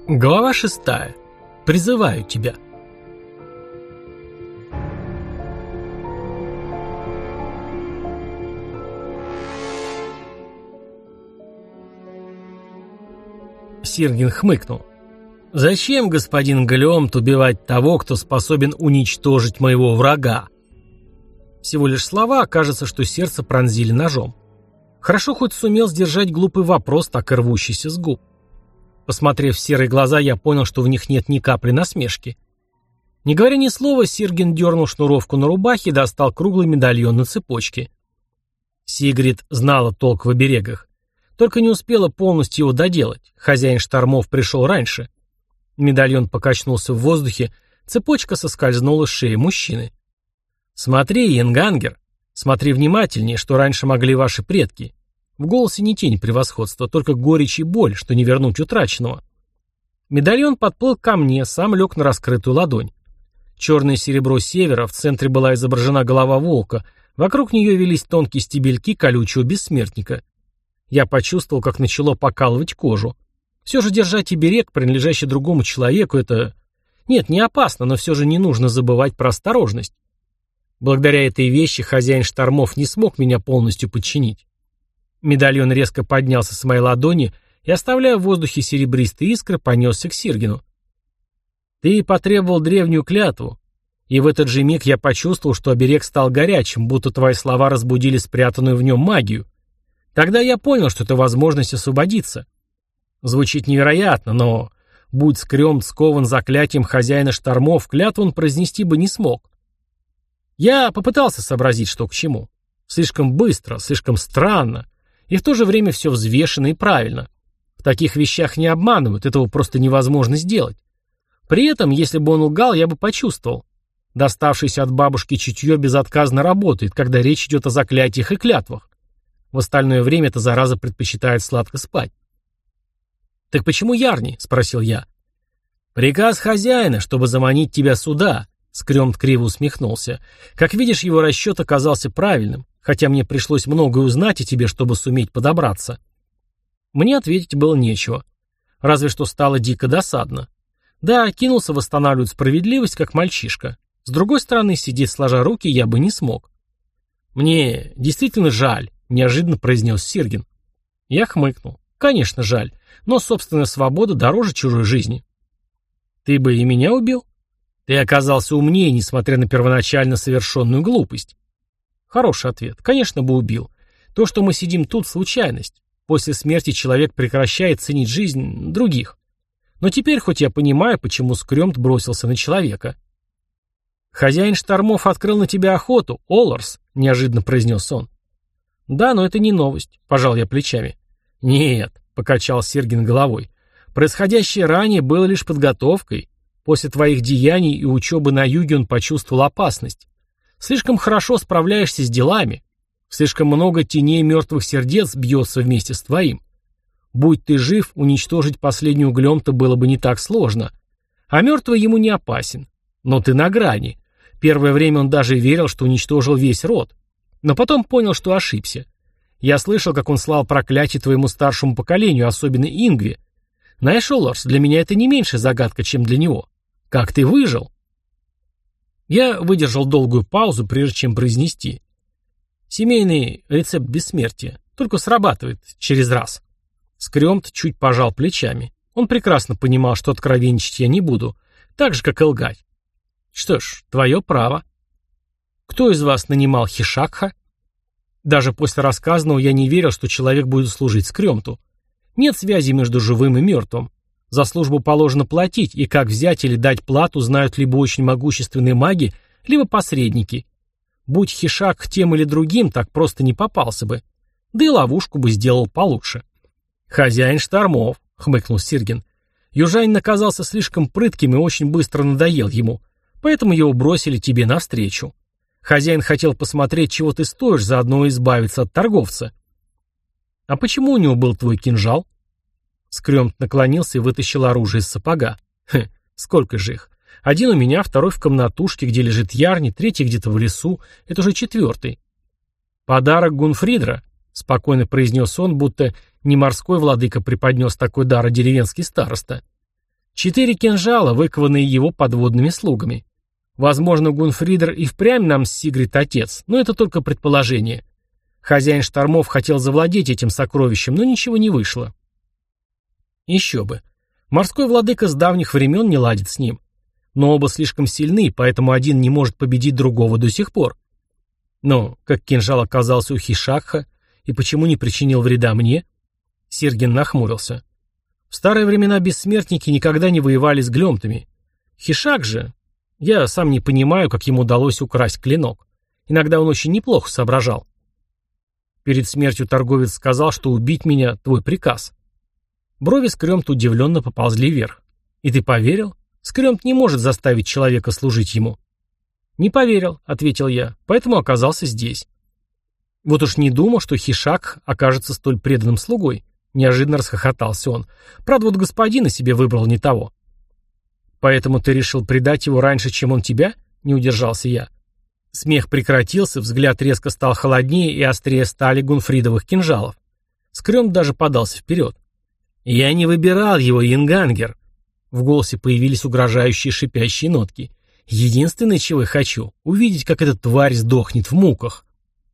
Глава 6. Призываю тебя. Сиргин хмыкнул. «Зачем, господин Галеомт, убивать того, кто способен уничтожить моего врага?» Всего лишь слова, кажется, что сердце пронзили ножом. Хорошо хоть сумел сдержать глупый вопрос, так и рвущийся с губ. Посмотрев в серые глаза, я понял, что в них нет ни капли насмешки. Не говоря ни слова, Сиргин дернул шнуровку на рубахе и достал круглый медальон на цепочке. Сигрид знала толк в оберегах, только не успела полностью его доделать. Хозяин штормов пришел раньше. Медальон покачнулся в воздухе, цепочка соскользнула с шеи мужчины. «Смотри, Янгангер, смотри внимательнее, что раньше могли ваши предки». В голосе не тень превосходства, только горечь и боль, что не вернуть утраченного. Медальон подплыл ко мне, сам лег на раскрытую ладонь. Черное серебро севера, в центре была изображена голова волка, вокруг нее велись тонкие стебельки колючего бессмертника. Я почувствовал, как начало покалывать кожу. Все же держать оберег, принадлежащий другому человеку, это... Нет, не опасно, но все же не нужно забывать про осторожность. Благодаря этой вещи хозяин штормов не смог меня полностью подчинить. Медальон резко поднялся с моей ладони и, оставляя в воздухе серебристые искры, понесся к Сиргину. «Ты потребовал древнюю клятву, и в этот же миг я почувствовал, что оберег стал горячим, будто твои слова разбудили спрятанную в нем магию. Тогда я понял, что это возможность освободиться. Звучит невероятно, но, будь Скрёмт скован заклятием хозяина штормов, клятву он произнести бы не смог. Я попытался сообразить, что к чему. Слишком быстро, слишком странно. И в то же время все взвешено и правильно. В таких вещах не обманывают, этого просто невозможно сделать. При этом, если бы он лгал, я бы почувствовал. Доставшееся от бабушки чутье безотказно работает, когда речь идет о заклятиях и клятвах. В остальное время эта зараза предпочитает сладко спать. «Так почему Ярни?» — спросил я. «Приказ хозяина, чтобы заманить тебя сюда», — Скрёмт криво усмехнулся. «Как видишь, его расчет оказался правильным, хотя мне пришлось многое узнать о тебе, чтобы суметь подобраться». Мне ответить было нечего. Разве что стало дико досадно. Да, кинулся восстанавливать справедливость, как мальчишка. С другой стороны, сидеть сложа руки я бы не смог. «Мне действительно жаль», — неожиданно произнес Сиргин. Я хмыкнул. «Конечно, жаль, но собственная свобода дороже чужой жизни». «Ты бы и меня убил?» «Ты оказался умнее, несмотря на первоначально совершенную глупость». Хороший ответ. Конечно, бы убил. То, что мы сидим тут, случайность. После смерти человек прекращает ценить жизнь других. Но теперь хоть я понимаю, почему Скрёмт бросился на человека. «Хозяин штормов открыл на тебя охоту, Олларс», — неожиданно произнес он. «Да, но это не новость», — пожал я плечами. «Нет», — покачал Сиргин головой. «Происходящее ранее было лишь подготовкой. После твоих деяний и учебы на юге он почувствовал опасность. Слишком хорошо справляешься с делами. Слишком много теней мертвых сердец бьется вместе с твоим. Будь ты жив, уничтожить последний углем-то было бы не так сложно. А мертвый ему не опасен. Но ты на грани. Первое время он даже верил, что уничтожил весь род. Но потом понял, что ошибся. Я слышал, как он слал проклятие твоему старшему поколению, особенно Ингве. Знаешь, Олларс, для меня это не меньшая загадка, чем для него. Как ты выжил?» Я выдержал долгую паузу, прежде чем произнести. «Семейный рецепт бессмертия. Только срабатывает через раз». Скрёмт чуть пожал плечами. Он прекрасно понимал, что откровенничать я не буду, так же, как и лгать. «Что ж, твое право». «Кто из вас нанимал Хишакха?» Даже после рассказанного я не верил, что человек будет служить Скрёмту. Нет связи между живым и мертвым. За службу положено платить, и как взять или дать плату знают либо очень могущественные маги, либо посредники. Будь Хишак тем или другим, так просто не попался бы. Да и ловушку бы сделал получше. «Хозяин штормов», — хмыкнул Сиргин. «Южанин оказался слишком прытким и очень быстро надоел ему, поэтому его бросили тебе навстречу. Хозяин хотел посмотреть, чего ты стоишь, заодно избавиться от торговца». «А почему у него был твой кинжал?» Скрёмт наклонился и вытащил оружие из сапога. Сколько же их? Один у меня, второй в комнатушке, где лежит Ярни, третий где-то в лесу, это уже четвертый. «Подарок Гунфридра», — спокойно произнес он, будто не морской владыка преподнес такой дар, а деревенский староста. 4 кинжала, выкованные его подводными слугами. Возможно, Гунфридер и впрямь нам с Сигрид отец, но это только предположение. Хозяин штормов хотел завладеть этим сокровищем, но ничего не вышло. Еще бы. Морской владыка с давних времен не ладит с ним. Но оба слишком сильны, поэтому один не может победить другого до сих пор. Но как кинжал оказался у Хишакха, и почему не причинил вреда мне? Сиргин нахмурился. В старые времена бессмертники никогда не воевали с глемтами. Хишак же... Я сам не понимаю, как ему удалось украсть клинок. Иногда он очень неплохо соображал. Перед смертью торговец сказал, что убить меня — твой приказ. Брови Скрёмта удивленно поползли вверх. И ты поверил? Скрёмт не может заставить человека служить ему. Не поверил, ответил я, поэтому оказался здесь. Вот уж не думал, что Хишак окажется столь преданным слугой. Неожиданно расхохотался он. Правда, вот господина себе выбрал не того. «Поэтому ты решил предать его раньше, чем он тебя?» — не удержался я. Смех прекратился, взгляд резко стал холоднее и острее стали гунфридовых кинжалов. Скрёмт даже подался вперед. «Я не выбирал его, Янгангер!» В голосе появились угрожающие шипящие нотки. «Единственное, чего я хочу — увидеть, как эта тварь сдохнет в муках».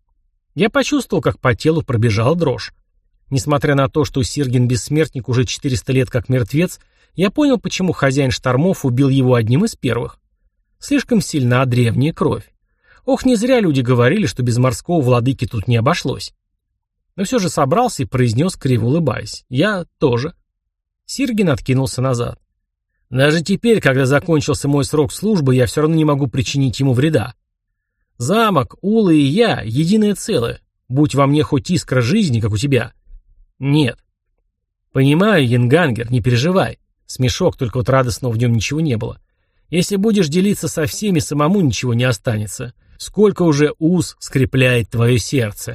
Я почувствовал, как по телу пробежала дрожь. Несмотря на то, что Сиргин Бессмертник уже 400 лет как мертвец, я понял, почему хозяин штормов убил его одним из первых. Слишком сильна древняя кровь. Ох, не зря люди говорили, что без морского владыки тут не обошлось. Но все же собрался и произнес, криво улыбаясь. Я тоже. Сиргин откинулся назад. Даже теперь, когда закончился мой срок службы, я все равно не могу причинить ему вреда. Замок, Ула и я — единое целое. Будь во мне хоть искра жизни, как у тебя. Нет. Понимаю, Янгангер, не переживай. Смешок, только вот радостного в нем ничего не было. Если будешь делиться со всеми, самому ничего не останется. Сколько уже уз скрепляет твое сердце.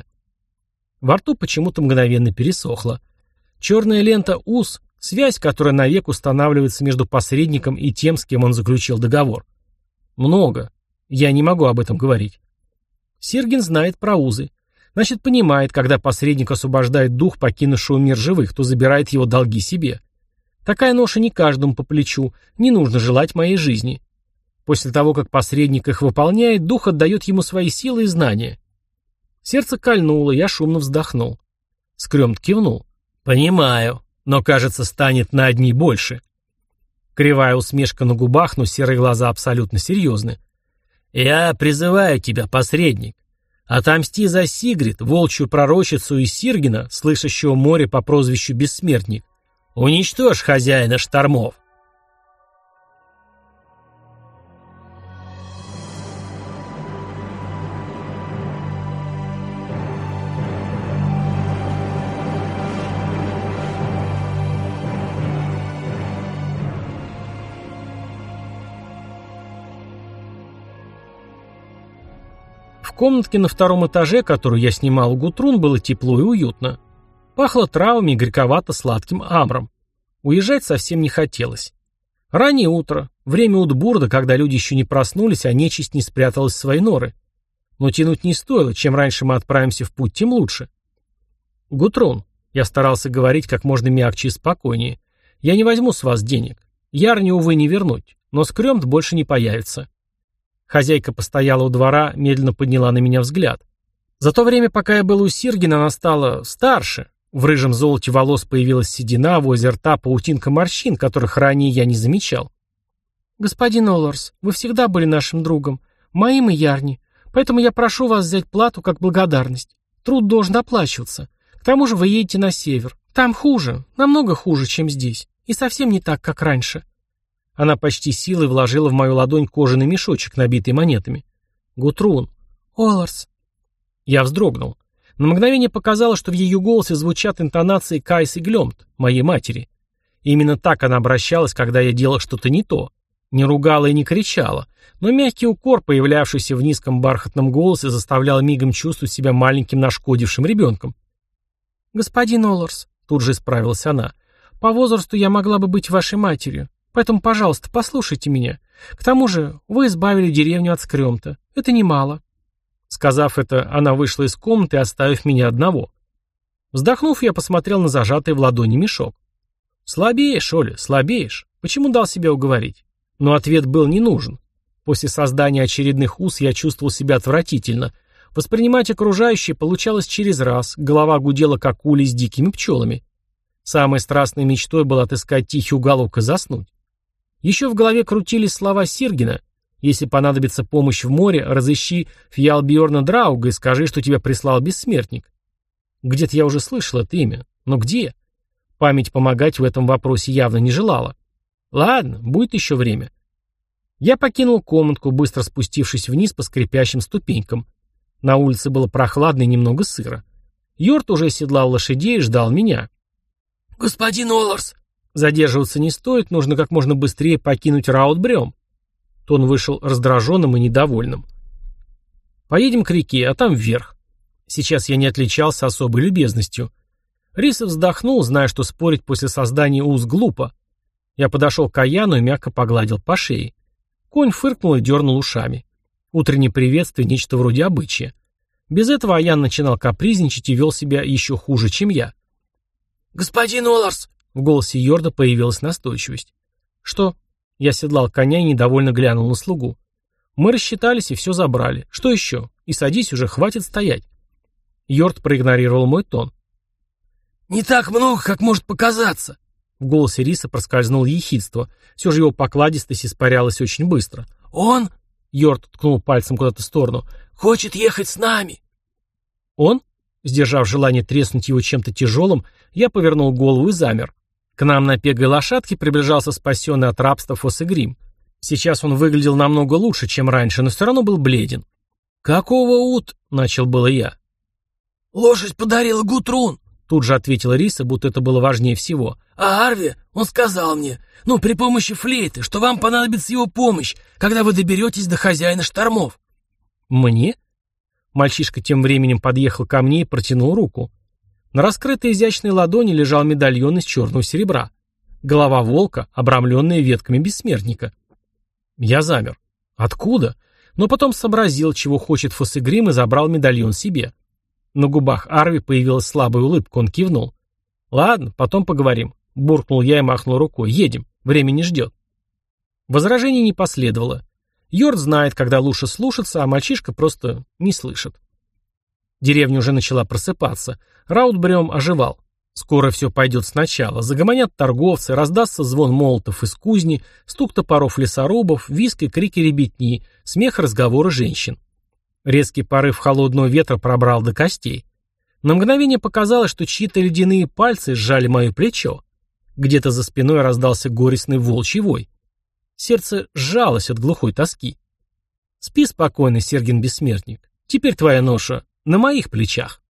Во рту почему-то мгновенно пересохло. Черная лента уз — связь, которая навек устанавливается между посредником и тем, с кем он заключил договор. Много. Я не могу об этом говорить. Сиргин знает про узы. Значит, понимает, когда посредник освобождает дух, покинувшего мир живых, то забирает его долги себе. Такая ноша не каждому по плечу, не нужно желать моей жизни. После того, как посредник их выполняет, дух отдает ему свои силы и знания. Сердце кольнуло, я шумно вздохнул. Скрёмт кивнул. «Понимаю, но, кажется, станет на одни больше». Кривая усмешка на губах, но серые глаза абсолютно серьезны. «Я призываю тебя, посредник. Отомсти за Сигрид, волчью пророчицу из Сиргина, слышащего море по прозвищу Бессмертник. Уничтожь хозяина штормов». В комнатке на втором этаже, которую я снимал у Гутрун, было тепло и уютно. Пахло травами и горьковато-сладким амром. Уезжать совсем не хотелось. Раннее утро, время утбурда, когда люди еще не проснулись, а нечисть не спряталась в свои норы. Но тянуть не стоило, чем раньше мы отправимся в путь, тем лучше. Гутрун, я старался говорить как можно мягче и спокойнее, я не возьму с вас денег. Ярни, увы, не вернуть, но Скрёмт больше не появится. Хозяйка постояла у двора, медленно подняла на меня взгляд. За то время, пока я был у Сиргина, она стала старше. В рыжем золоте волос появилась седина, возле рта паутинка морщин, которых ранее я не замечал. «Господин Олларс, вы всегда были нашим другом, моим и Ярни, поэтому я прошу вас взять плату как благодарность. Труд должен оплачиваться. К тому же вы едете на север. Там хуже, намного хуже, чем здесь. И совсем не так, как раньше». Она почти силой вложила в мою ладонь кожаный мешочек, набитый монетами. «Гутрун». «Олларс». Я вздрогнул. На мгновение показалось, что в ее голосе звучат интонации Кайсы Глёмт, моей матери. И именно так она обращалась, когда я делал что-то не то. Не ругала и не кричала, но мягкий укор, появлявшийся в низком бархатном голосе, заставлял мигом чувствовать себя маленьким нашкодившим ребенком. «Господин Олларс», — тут же исправилась она, — «по возрасту я могла бы быть вашей матерью. Поэтому, пожалуйста, послушайте меня. К тому же вы избавили деревню от Скрёмта. Это немало». Сказав это, она вышла из комнаты, оставив меня одного. Вздохнув, я посмотрел на зажатый в ладони мешок. «Слабеешь, Оля, слабеешь. Почему дал себя уговорить? Но ответ был не нужен. После создания очередных уз я чувствовал себя отвратительно. Воспринимать окружающее получалось через раз, голова гудела как улей с дикими пчелами. Самой страстной мечтой было отыскать тихий уголок и заснуть. Еще в голове крутились слова Сиргина: «Если понадобится помощь в море, разыщи Фьялбьорна Драуга и скажи, что тебя прислал бессмертник». Где-то я уже слышал это имя, но где? Память помогать в этом вопросе явно не желала. Ладно, будет еще время. Я покинул комнатку, быстро спустившись вниз по скрипящим ступенькам. На улице было прохладно и немного сыро. Йорт уже седлал лошадей и ждал меня. «Господин Олларс!» «Задерживаться не стоит, нужно как можно быстрее покинуть Раутбрём». Тон вышел раздраженным и недовольным. «Поедем к реке, а там вверх». Сейчас я не отличался особой любезностью. Риса вздохнул, зная, что спорить после создания уз глупо. Я подошел к Аяну и мягко погладил по шее. Конь фыркнул и дернул ушами. Утреннее приветствие — нечто вроде обычая. Без этого Аян начинал капризничать и вел себя еще хуже, чем я. «Господин Олларс!» — в голосе Йорда появилась настойчивость. «Что?» — я седлал коня и недовольно глянул на слугу. «Мы рассчитались и все забрали. Что еще? И садись уже, хватит стоять». Йорд проигнорировал мой тон. «Не так много, как может показаться». В голосе Риса проскользнуло ехидство. Все же его покладистость испарялась очень быстро. «Он?» — Йорд ткнул пальцем куда-то в сторону. «Хочет ехать с нами». «Он?» Сдержав желание треснуть его чем-то тяжелым, я повернул голову и замер. К нам на пегой лошадке приближался спасенный от рабства Фосегрим. Сейчас он выглядел намного лучше, чем раньше, но все равно был бледен. «Какого — начал было я. «Лошадь подарила Гутрун», — тут же ответила Риса, будто это было важнее всего. «А Арви, он сказал мне, при помощи флейты, что вам понадобится его помощь, когда вы доберетесь до хозяина штормов». «Мне?» Мальчишка тем временем подъехал ко мне и протянул руку. На раскрытой изящной ладони лежал медальон из черного серебра. Голова волка, обрамленная ветками бессмертника. Я замер. Откуда? Но потом сообразил, чего хочет Фосегрим, и забрал медальон себе. На губах Арви появилась слабая улыбка, он кивнул. «Ладно, потом поговорим», — буркнул я и махнул рукой. «Едем, время не ждет». Возражений не последовало. Йорд знает, когда лучше слушаться, а мальчишка просто не слышит. Деревня уже начала просыпаться. Раутбрём оживал. Скоро все пойдет сначала. Загомонят торговцы, раздастся звон молотов из кузни, стук топоров лесорубов, визг и крики ребятни, смех, разговоры женщин. Резкий порыв холодного ветра пробрал до костей. На мгновение показалось, что чьи-то ледяные пальцы сжали мое плечо. Где-то за спиной раздался горестный волчий вой. Сердце сжалось от глухой тоски. Спи спокойно, Сергин Бессмертник. Теперь твоя ноша на моих плечах.